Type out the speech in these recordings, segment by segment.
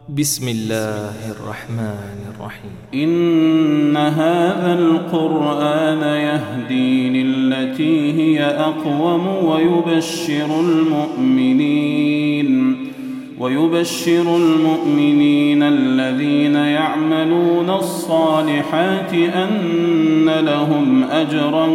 بسم الله الرحمن الرحيم. إن هذا القرآن يهدي للتي هي أقوم ويبشر المؤمنين الذين يعملون الصالحات أن لهم أجرا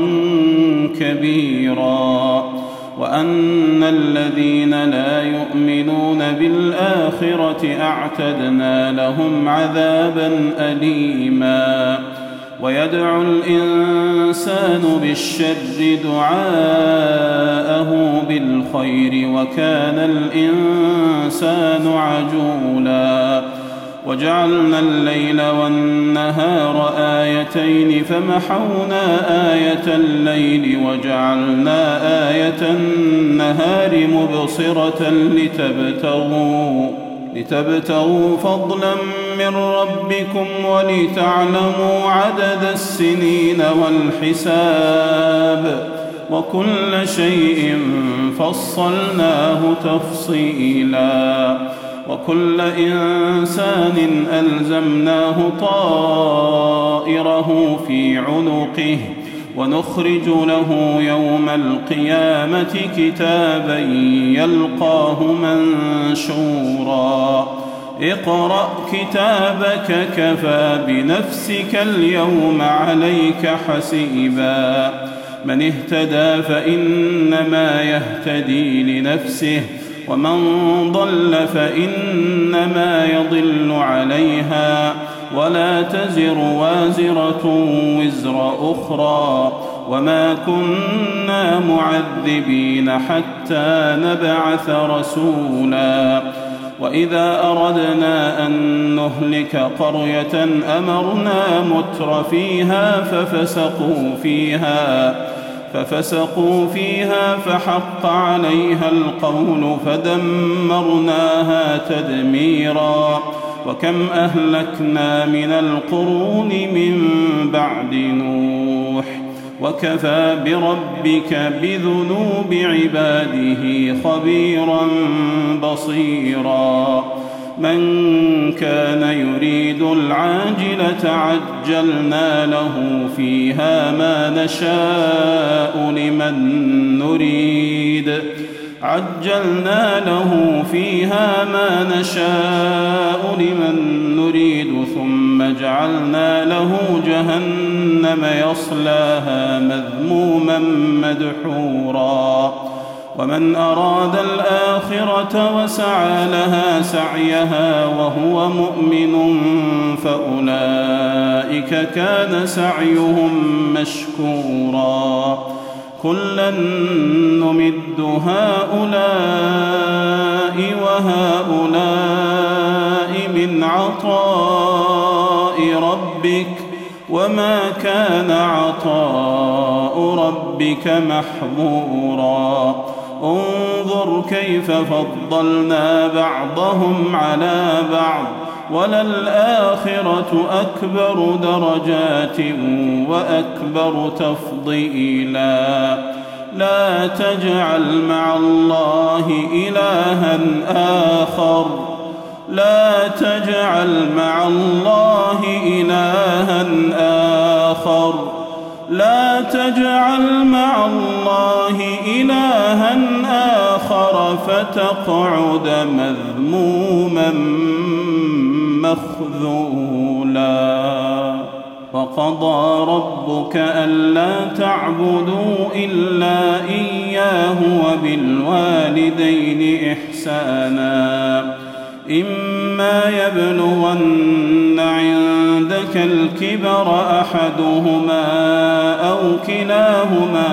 كبيرا وأن الذين لا يؤمنون بالآخرة أعتدنا لهم عذابا أليما. ويدعو الإنسان بالشر دعاءه بالخير وكان الإنسان عجولا. وجعلنا الليل والنهار آيتين فمحونا آية الليل وجعلنا آية النهار مبصرة لتبتغوا فضلا من ربكم ولتعلموا عدد السنين والحساب وكل شيء فصلناه تفصيلا. وكل إنسان ألزمناه طائره في عنقه ونخرج له يوم القيامة كتابا يلقاه منشورا. اقرأ كتابك كفى بنفسك اليوم عليك حسيبا. من اهتدى فإنما يهتدي لنفسه ومن ضل فإنما يضل عليها ولا تزر وازرة وزر أخرى وما كنا معذبين حتى نبعث رسولا. وإذا أردنا أن نهلك قرية أمرنا متر فيها ففسقوا فيها فحق عليها القول فدمرناها تدميرا. وكم أهلكنا من القرون من بعد نوح وكفى بربك بذنوب عباده خبيرا بصيرا. من كان يريد العاجلة عجلنا له فيها ما نشاء لمن نريد ثم جعلنا له جهنم يصلاها مذموما مدحورا. ومن أراد الآخرة وسعى لها سعيها وهو مؤمن فأولئك كان سعيهم مشكورا. كلا نمد هؤلاء وهؤلاء من عطاء ربك وما كان عطاء ربك محظورا. انظر كيف فضلنا بعضهم على بعض وللآخرة أكبر درجات وأكبر تفضيلا. لا تجعل مع الله إلها آخر فتقعد مذموما مخذولا. وقضى ربك ألا تعبدوا إلا إياه وبالوالدين إحسانا. إما يبلغن عندك الكبر أحدهما أو كلاهما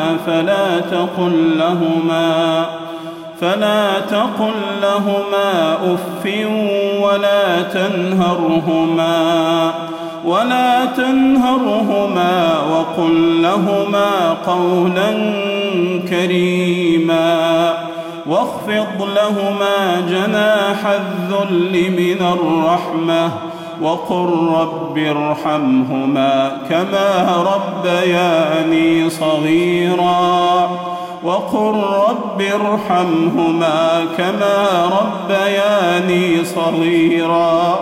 فلا تقل لهما أف ولا تنهرهما وقل لهما قولا كريما. واخفض لهما جناح الذل من الرحمة وقل رب ارحمهما كما ربياني صغيرا. وقل رب ارحمهما كما ربياني صغيرا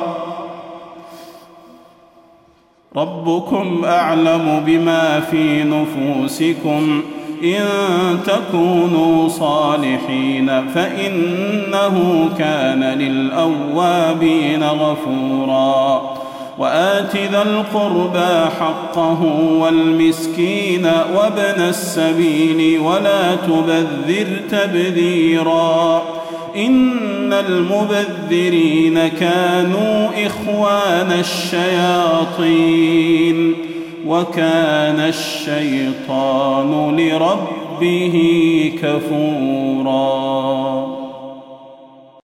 ربكم أعلم بما في نفوسكم إن تكونوا صالحين فإنه كان للأوابين غفورا وآت ذا القربى حقه والمسكين وابن السبيل ولا تبذر تبذيرا إن المبذرين كانوا إخوان الشياطين وكان الشيطان لربه كفورا.